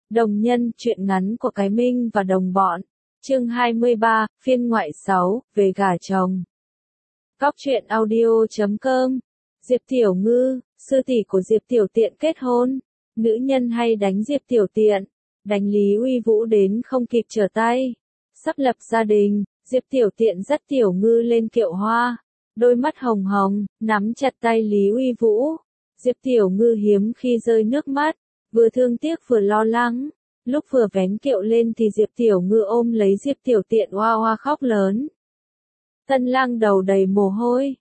Đồng nhân, truyện ngắn của Cái Minh và đồng bọn. Chương 23, phiên ngoại 6, về gả chồng. Góc truyện audio.com. Diệp Tiểu Ngư, sư tỷ của Diệp Tiểu Tiện kết hôn. Nữ nhân hay đánh Diệp Tiểu Tiện, đánh Lý Uy Vũ đến không kịp trở tay. Sắp lập gia đình, Diệp Tiểu Tiện dắt Tiểu Ngư lên kiệu hoa. Đôi mắt hồng hồng, nắm chặt tay Lý Uy Vũ. Diệp Tiểu Ngư hiếm khi rơi nước mắt, vừa thương tiếc vừa lo lắng. Lúc vừa vén kiệu lên thì Diệp Tiểu Ngư ôm lấy Diệp Tiểu Tiện oa oa khóc lớn. Tân Lang đầu đầy mồ hôi.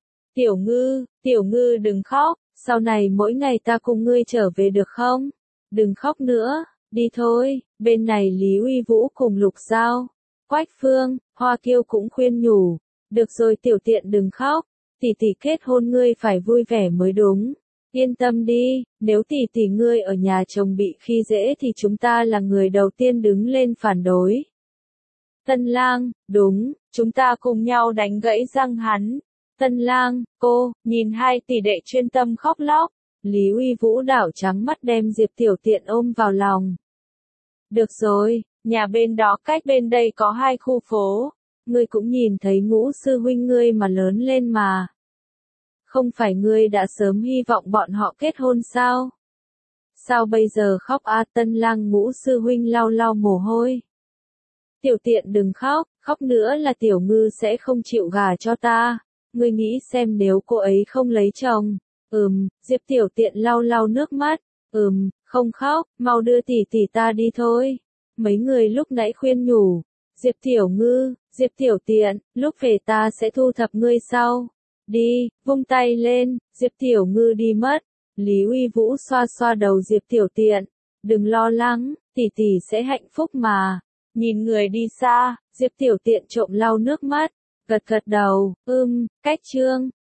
Tiểu Ngư đừng khóc, sau này mỗi ngày ta cùng ngươi trở về được không? Đừng khóc nữa, đi thôi. Bên này Lý Uy Vũ cùng Lục Giao, Quách Phương, Hoa Kiêu cũng khuyên nhủ. Được rồi Tiểu Tiện đừng khóc, tỷ tỷ kết hôn ngươi phải vui vẻ mới đúng. Yên tâm đi, nếu tỷ tỷ ngươi ở nhà chồng bị khi dễ thì chúng ta là người đầu tiên đứng lên phản đối. Tân Lang, đúng, chúng ta cùng nhau đánh gãy răng hắn. Tân Lang, cô, nhìn hai tỷ đệ chuyên tâm khóc lóc. Lý Uy Vũ đảo trắng mắt đem Diệp Tiểu Tiện ôm vào lòng. Được rồi, nhà bên đó cách bên đây có 2 khu phố. Ngươi cũng nhìn thấy Ngũ sư huynh ngươi mà lớn lên mà. Không phải ngươi đã sớm hy vọng bọn họ kết hôn sao? Sao bây giờ khóc a? Tân Lang Ngũ sư huynh lau lau mồ hôi. Tiểu Tiện đừng khóc, khóc nữa là Tiểu Ngư sẽ không chịu gả cho ta. Ngươi nghĩ xem nếu cô ấy không lấy chồng. Diệp Tiểu Tiện lau lau nước mắt. Không khóc, mau đưa tỷ tỷ ta đi thôi. Mấy người lúc nãy khuyên nhủ. Diệp Tiểu Ngư, Diệp Tiểu Tiện, lúc về ta sẽ thu thập ngươi sau. Đi, vung tay lên, Diệp Tiểu Ngư đi mất. Lý Uy Vũ xoa xoa đầu Diệp Tiểu Tiện. Đừng lo lắng, tỷ tỷ sẽ hạnh phúc mà. Nhìn người đi xa, Diệp Tiểu Tiện trộm lau nước mắt. Gật gật đầu, cách chương.